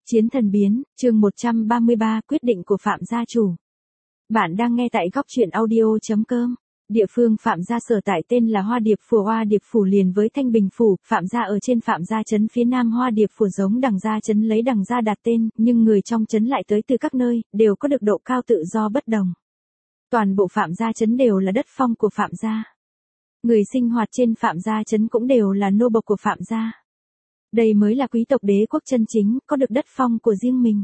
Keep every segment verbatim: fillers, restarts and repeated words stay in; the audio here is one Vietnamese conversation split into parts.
Chiến thần biến, chương một trăm ba mươi ba, quyết định của Phạm gia chủ. Bạn đang nghe tại góc truyện audio chấm com. Địa phương Phạm gia sở tại tên là Hoa Điệp Phủ. Hoa Điệp Phủ liền với Thanh Bình Phủ, Phạm gia ở trên Phạm gia trấn phía nam. Hoa Điệp Phủ giống Đằng gia trấn lấy Đằng gia đặt tên, nhưng người trong trấn lại tới từ các nơi, đều có được độ cao tự do bất đồng. Toàn bộ Phạm gia trấn đều là đất phong của Phạm gia. Người sinh hoạt trên Phạm gia trấn cũng đều là nô bộc của Phạm gia. Đây mới là quý tộc đế quốc chân chính, có được đất phong của riêng mình.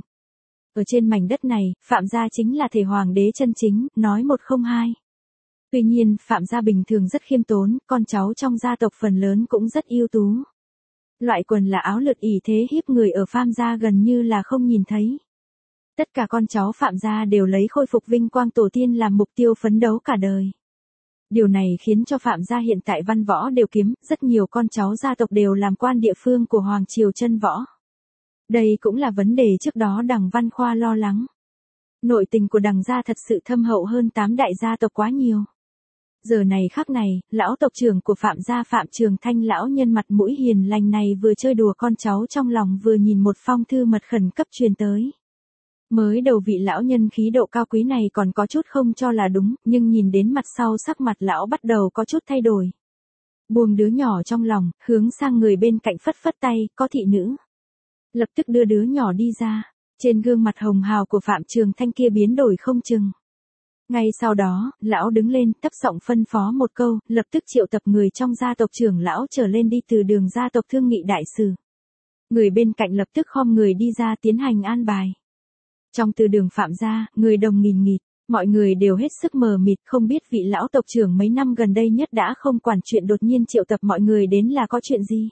Ở trên mảnh đất này, Phạm gia chính là thể hoàng đế chân chính, nói một không hai. Tuy nhiên, Phạm gia bình thường rất khiêm tốn, con cháu trong gia tộc phần lớn cũng rất ưu tú. Loại quần là áo lượt ỷ thế hiếp người ở Phạm gia gần như là không nhìn thấy. Tất cả con cháu Phạm gia đều lấy khôi phục vinh quang tổ tiên làm mục tiêu phấn đấu cả đời. Điều này khiến cho Phạm gia hiện tại văn võ đều kiếm, rất nhiều con cháu gia tộc đều làm quan địa phương của Hoàng triều chân võ. Đây cũng là vấn đề trước đó Đằng Văn Khoa lo lắng. Nội tình của Đằng gia thật sự thâm hậu hơn tám đại gia tộc quá nhiều. Giờ này khắc này, lão tộc trưởng của Phạm gia Phạm Trường Thanh lão nhân mặt mũi hiền lành này vừa chơi đùa con cháu trong lòng vừa nhìn một phong thư mật khẩn cấp truyền tới. Mới đầu vị lão nhân khí độ cao quý này còn có chút không cho là đúng, nhưng nhìn đến mặt sau sắc mặt lão bắt đầu có chút thay đổi. Buông đứa nhỏ trong lòng, hướng sang người bên cạnh phất phất tay, có thị nữ. Lập tức đưa đứa nhỏ đi ra, trên gương mặt hồng hào của Phạm Trường Thanh kia biến đổi không chừng. Ngay sau đó, lão đứng lên, thấp giọng phân phó một câu, lập tức triệu tập người trong gia tộc trưởng lão trở lên đi từ đường gia tộc thương nghị đại sự. Người bên cạnh lập tức khom người đi ra tiến hành an bài. Trong từ đường Phạm gia, người đồng nghìn nghịt, mọi người đều hết sức mờ mịt, không biết vị lão tộc trưởng mấy năm gần đây nhất đã không quản chuyện đột nhiên triệu tập mọi người đến là có chuyện gì.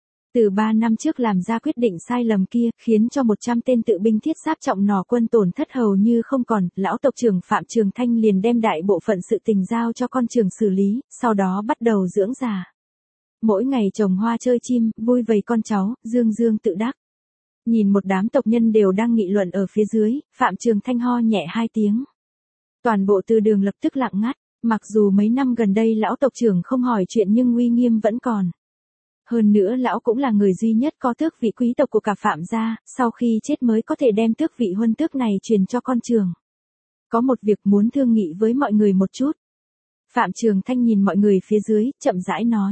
Từ ba năm trước làm ra quyết định sai lầm kia, khiến cho một trăm tên tự binh thiết giáp trọng nỏ quân tổn thất hầu như không còn, lão tộc trưởng Phạm Trường Thanh liền đem đại bộ phận sự tình giao cho con trưởng xử lý, sau đó bắt đầu dưỡng già. Mỗi ngày trồng hoa chơi chim, vui vầy con cháu, dương dương tự đắc. Nhìn một đám tộc nhân đều đang nghị luận ở phía dưới, Phạm Trường Thanh ho nhẹ hai tiếng. Toàn bộ từ đường lập tức lặng ngắt, mặc dù mấy năm gần đây lão tộc trưởng không hỏi chuyện nhưng uy nghiêm vẫn còn. Hơn nữa lão cũng là người duy nhất có tước vị quý tộc của cả Phạm gia, sau khi chết mới có thể đem tước vị huân tước này truyền cho con trưởng. Có một việc muốn thương nghị với mọi người một chút. Phạm Trường Thanh nhìn mọi người phía dưới, chậm rãi nói.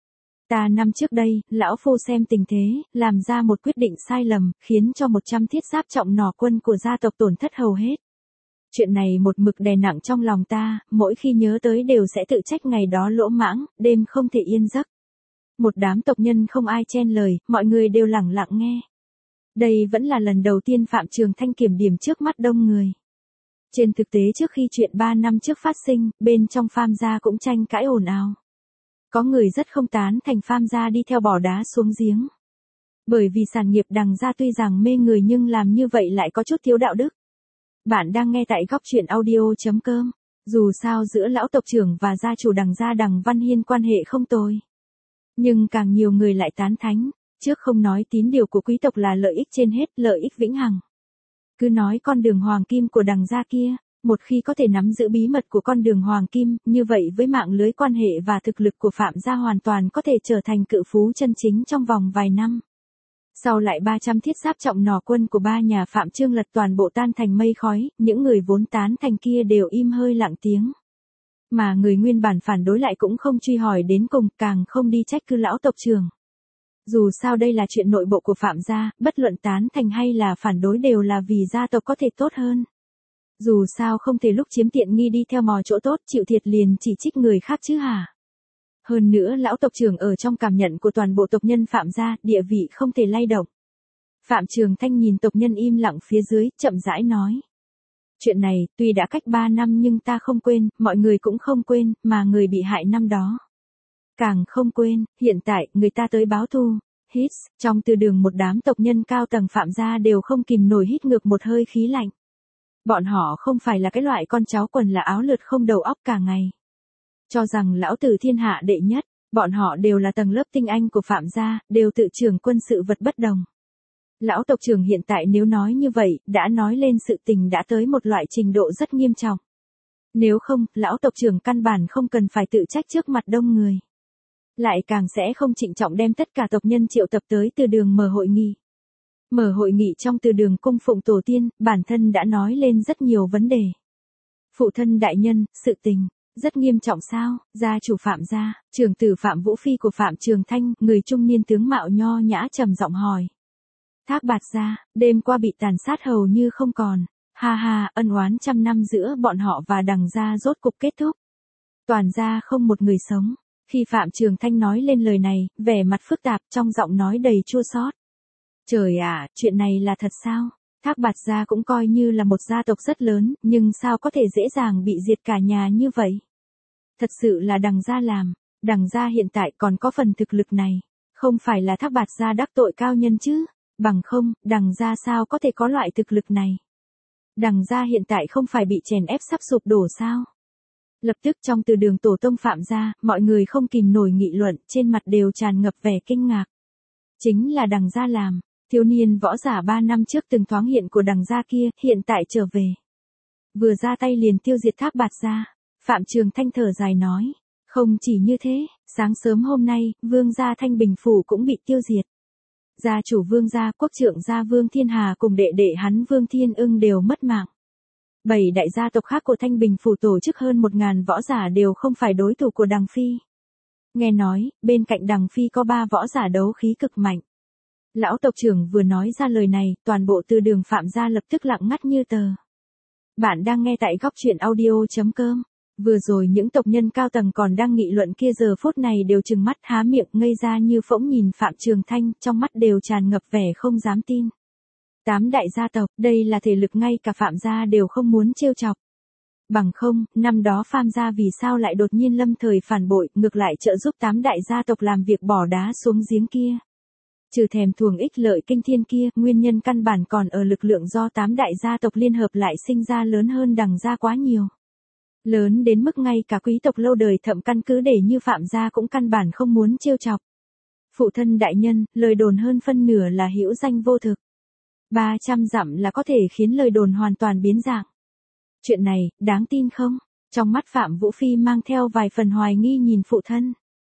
Ta năm trước đây, lão phu xem tình thế, làm ra một quyết định sai lầm, khiến cho một trăm thiết giáp trọng nỏ quân của gia tộc tổn thất hầu hết. Chuyện này một mực đè nặng trong lòng ta, mỗi khi nhớ tới đều sẽ tự trách ngày đó lỗ mãng, đêm không thể yên giấc. Một đám tộc nhân không ai chen lời, mọi người đều lẳng lặng nghe. Đây vẫn là lần đầu tiên Phạm Trường Thanh kiểm điểm trước mắt đông người. Trên thực tế trước khi chuyện ba năm trước phát sinh, bên trong Phạm gia cũng tranh cãi ồn ào. Có người rất không tán thành Phạm gia đi theo bỏ đá xuống giếng. Bởi vì sản nghiệp Đằng gia tuy rằng mê người nhưng làm như vậy lại có chút thiếu đạo đức. Bạn đang nghe tại góc truyện audio chấm com. Dù sao giữa lão tộc trưởng và gia chủ Đằng gia Đằng Văn Hiên quan hệ không tồi. Nhưng càng nhiều người lại tán thánh, trước không nói tín điều của quý tộc là lợi ích trên hết, lợi ích vĩnh hằng. Cứ nói con đường hoàng kim của Đằng gia kia, một khi có thể nắm giữ bí mật của con đường hoàng kim, như vậy với mạng lưới quan hệ và thực lực của Phạm gia hoàn toàn có thể trở thành cự phú chân chính trong vòng vài năm. Sau lại ba trăm thiết giáp trọng nỏ quân của ba nhà Phạm Trương lật toàn bộ tan thành mây khói, những người vốn tán thành kia đều im hơi lặng tiếng. Mà người nguyên bản phản đối lại cũng không truy hỏi đến cùng, càng không đi trách cứ lão tộc trưởng. Dù sao đây là chuyện nội bộ của Phạm gia, bất luận tán thành hay là phản đối đều là vì gia tộc có thể tốt hơn. Dù sao không thể lúc chiếm tiện nghi đi theo mò chỗ tốt, chịu thiệt liền chỉ trích người khác chứ hả. Hơn nữa lão tộc trưởng ở trong cảm nhận của toàn bộ tộc nhân Phạm gia, địa vị không thể lay động. Phạm Trường Thanh nhìn tộc nhân im lặng phía dưới, chậm rãi nói. Chuyện này, tuy đã cách ba năm nhưng ta không quên, mọi người cũng không quên, mà người bị hại năm đó. Càng không quên, hiện tại, người ta tới báo thù. Hít, trong từ đường một đám tộc nhân cao tầng Phạm gia đều không kìm nổi hít ngược một hơi khí lạnh. Bọn họ không phải là cái loại con cháu quần là áo lượt không đầu óc cả ngày. Cho rằng lão tử thiên hạ đệ nhất, bọn họ đều là tầng lớp tinh anh của Phạm gia, đều tự trưởng quân sự vật bất đồng. Lão tộc trưởng hiện tại nếu nói như vậy, đã nói lên sự tình đã tới một loại trình độ rất nghiêm trọng. Nếu không, lão tộc trưởng căn bản không cần phải tự trách trước mặt đông người. Lại càng sẽ không trịnh trọng đem tất cả tộc nhân triệu tập tới từ đường mở hội nghị. Mở hội nghị trong từ đường cung phụng tổ tiên, bản thân đã nói lên rất nhiều vấn đề. Phụ thân đại nhân, sự tình rất nghiêm trọng sao? Gia chủ Phạm gia, trưởng tử Phạm Vũ Phi của Phạm Trường Thanh, người trung niên tướng mạo nho nhã trầm giọng hỏi. Thác Bạt gia, đêm qua bị tàn sát hầu như không còn. Ha ha, ân oán trăm năm giữa bọn họ và Đằng gia rốt cục kết thúc. Toàn gia không một người sống. Khi Phạm Trường Thanh nói lên lời này, vẻ mặt phức tạp, trong giọng nói đầy chua xót. Trời ạ, chuyện này là thật sao? Thác Bạt gia cũng coi như là một gia tộc rất lớn, nhưng sao có thể dễ dàng bị diệt cả nhà như vậy? Thật sự là Đằng gia làm. Đằng gia hiện tại còn có phần thực lực này. Không phải là Thác Bạt gia đắc tội cao nhân chứ? Bằng không, Đằng gia sao có thể có loại thực lực này? Đằng gia hiện tại không phải bị chèn ép sắp sụp đổ sao? Lập tức trong từ đường tổ tông Phạm gia, mọi người không kìm nổi nghị luận, trên mặt đều tràn ngập vẻ kinh ngạc. Chính là Đằng gia làm. Thiếu niên võ giả ba năm trước từng thoáng hiện của Đằng gia kia, hiện tại trở về. Vừa ra tay liền tiêu diệt Thác Bạt gia. Phạm Trường Thanh thở dài nói. Không chỉ như thế, sáng sớm hôm nay, vương gia Thanh Bình Phủ cũng bị tiêu diệt. Gia chủ vương gia, quốc trưởng gia Vương Thiên Hà cùng đệ đệ hắn Vương Thiên Ưng đều mất mạng. Bảy đại gia tộc khác của Thanh Bình Phủ tổ chức hơn một ngàn võ giả đều không phải đối thủ của Đằng Phi. Nghe nói, bên cạnh Đằng Phi có ba võ giả đấu khí cực mạnh. Lão tộc trưởng vừa nói ra lời này, toàn bộ từ đường Phạm gia lập tức lặng ngắt như tờ. Bạn đang nghe tại góc truyện audio chấm com. Vừa rồi những tộc nhân cao tầng còn đang nghị luận kia giờ phút này đều trừng mắt há miệng ngây ra như phỗng nhìn Phạm Trường Thanh, trong mắt đều tràn ngập vẻ không dám tin. Tám đại gia tộc, đây là thể lực ngay cả Phạm gia đều không muốn trêu chọc. Bằng không, năm đó Phạm gia vì sao lại đột nhiên lâm thời phản bội, ngược lại trợ giúp tám đại gia tộc làm việc bỏ đá xuống giếng kia. Trừ thèm thuồng ích lợi kinh thiên kia, nguyên nhân căn bản còn ở lực lượng do tám đại gia tộc liên hợp lại sinh ra lớn hơn Đằng gia quá nhiều. Lớn đến mức ngay cả quý tộc lâu đời thậm căn cứ để như Phạm gia cũng căn bản không muốn trêu chọc. Phụ thân đại nhân, lời đồn hơn phân nửa là hữu danh vô thực. ba trăm dặm là có thể khiến lời đồn hoàn toàn biến dạng. Chuyện này, đáng tin không? Trong mắt Phạm Vũ Phi mang theo vài phần hoài nghi nhìn phụ thân.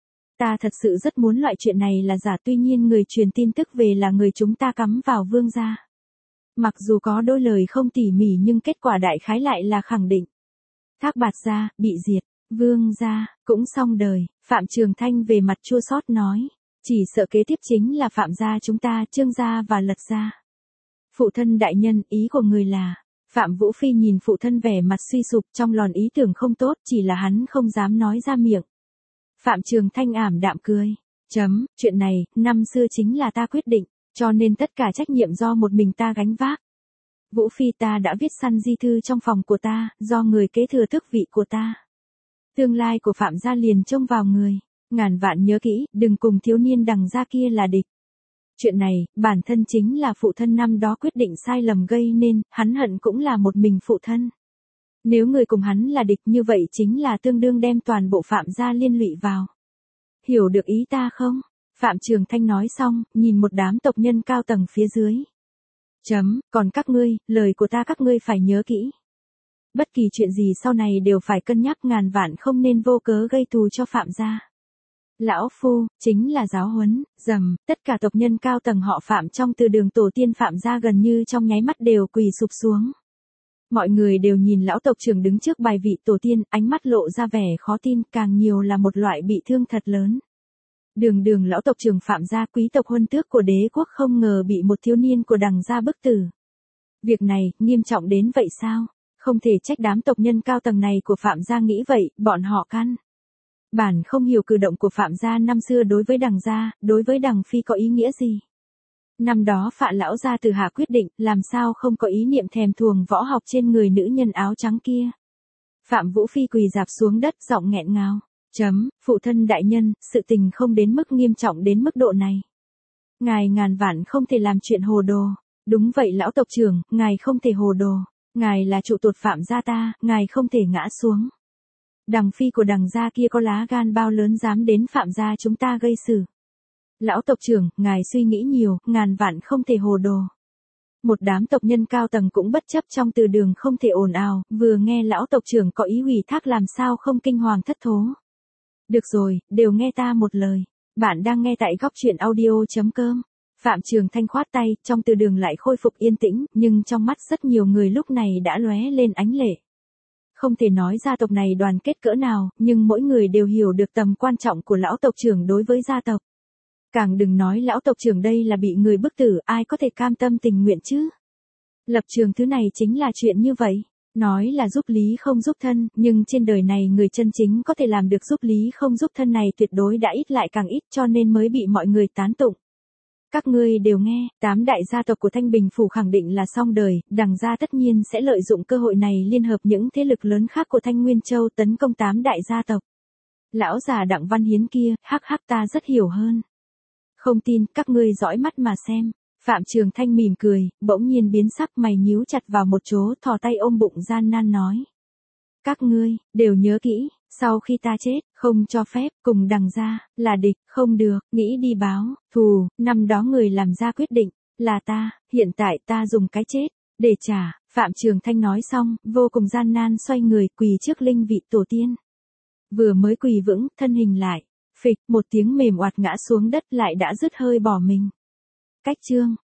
Ta thật sự rất muốn loại chuyện này là giả, tuy nhiên người truyền tin tức về là người chúng ta cắm vào vương gia. Mặc dù có đôi lời không tỉ mỉ nhưng kết quả đại khái lại là khẳng định. Thác Bạt gia, bị diệt, vương gia, cũng xong đời, Phạm Trường Thanh về mặt chua xót nói. Chỉ sợ kế tiếp chính là Phạm gia chúng ta, Trương gia và Lật gia. Phụ thân đại nhân, ý của người là, Phạm Vũ Phi nhìn phụ thân vẻ mặt suy sụp, trong lòn ý tưởng không tốt, chỉ là hắn không dám nói ra miệng. Phạm Trường Thanh ảm đạm cười. Chấm, chuyện này, năm xưa chính là ta quyết định, cho nên tất cả trách nhiệm do một mình ta gánh vác. Vũ Phi ta đã viết săn di thư trong phòng của ta, do người kế thừa tước vị của ta. Tương lai của Phạm gia liền trông vào người. Ngàn vạn nhớ kỹ, đừng cùng thiếu niên Đằng gia kia là địch. Chuyện này, bản thân chính là phụ thân năm đó quyết định sai lầm gây nên, hắn hận cũng là một mình phụ thân. Nếu người cùng hắn là địch như vậy chính là tương đương đem toàn bộ Phạm gia liên lụy vào. Hiểu được ý ta không? Phạm Trường Thanh nói xong, nhìn một đám tộc nhân cao tầng phía dưới. Chấm, còn các ngươi, lời của ta các ngươi phải nhớ kỹ. Bất kỳ chuyện gì sau này đều phải cân nhắc ngàn vạn không nên vô cớ gây thù cho Phạm gia. Lão Phu, chính là giáo huấn, dầm, tất cả tộc nhân cao tầng họ Phạm trong từ đường tổ tiên Phạm gia gần như trong nháy mắt đều quỳ sụp xuống. Mọi người đều nhìn lão tộc trưởng đứng trước bài vị tổ tiên, ánh mắt lộ ra vẻ khó tin, càng nhiều là một loại bị thương thật lớn. Đường đường lão tộc trưởng Phạm gia, quý tộc huân tước của đế quốc, không ngờ bị một thiếu niên của Đằng gia bức tử. Việc này, nghiêm trọng đến vậy sao? Không thể trách đám tộc nhân cao tầng này của Phạm gia nghĩ vậy, bọn họ căn bản không hiểu cử động của Phạm gia năm xưa đối với Đằng gia, đối với Đằng Phi có ý nghĩa gì. Năm đó Phạm lão gia từ hạ quyết định, làm sao không có ý niệm thèm thuồng võ học trên người nữ nhân áo trắng kia. Phạm Vũ Phi quỳ rạp xuống đất, giọng nghẹn ngào. Chấm, phụ thân đại nhân, sự tình không đến mức nghiêm trọng đến mức độ này. Ngài ngàn vạn không thể làm chuyện hồ đồ. Đúng vậy lão tộc trưởng, ngài không thể hồ đồ. Ngài là trụ cột Phạm gia ta, ngài không thể ngã xuống. Đằng Phi của Đằng gia kia có lá gan bao lớn dám đến Phạm gia chúng ta gây sự. Lão tộc trưởng, ngài suy nghĩ nhiều, ngàn vạn không thể hồ đồ. Một đám tộc nhân cao tầng cũng bất chấp trong từ đường không thể ồn ào, vừa nghe lão tộc trưởng có ý ủy thác làm sao không kinh hoàng thất thố. Được rồi, đều nghe ta một lời. Bạn đang nghe tại góc truyện audio chấm com. Phạm Trường Thanh khoát tay, trong từ đường lại khôi phục yên tĩnh, nhưng trong mắt rất nhiều người lúc này đã lóe lên ánh lệ. Không thể nói gia tộc này đoàn kết cỡ nào, nhưng mỗi người đều hiểu được tầm quan trọng của lão tộc trưởng đối với gia tộc. Càng đừng nói lão tộc trưởng đây là bị người bức tử, ai có thể cam tâm tình nguyện chứ? Lập trường thứ này chính là chuyện như vậy. Nói là giúp lý không giúp thân, nhưng trên đời này người chân chính có thể làm được giúp lý không giúp thân này tuyệt đối đã ít lại càng ít, cho nên mới bị mọi người tán tụng. Các ngươi đều nghe, tám đại gia tộc của Thanh Bình Phủ khẳng định là xong đời, Đằng gia tất nhiên sẽ lợi dụng cơ hội này liên hợp những thế lực lớn khác của Thanh Nguyên Châu tấn công tám đại gia tộc. Lão già Đặng Văn Hiến kia, hắc hắc ta rất hiểu hơn. Không tin, các ngươi dõi mắt mà xem. Phạm Trường Thanh mỉm cười, bỗng nhiên biến sắc, mày nhíu chặt vào một chỗ, thò tay ôm bụng gian nan nói. Các ngươi, đều nhớ kỹ, sau khi ta chết, không cho phép, cùng Đằng gia, là địch, không được, nghĩ đi báo, thù, năm đó người làm ra quyết định, là ta, hiện tại ta dùng cái chết, để trả. Phạm Trường Thanh nói xong, vô cùng gian nan xoay người, quỳ trước linh vị tổ tiên. Vừa mới quỳ vững, thân hình lại, phịch, một tiếng mềm oạt ngã xuống đất lại đã dứt hơi bỏ mình. Cách chương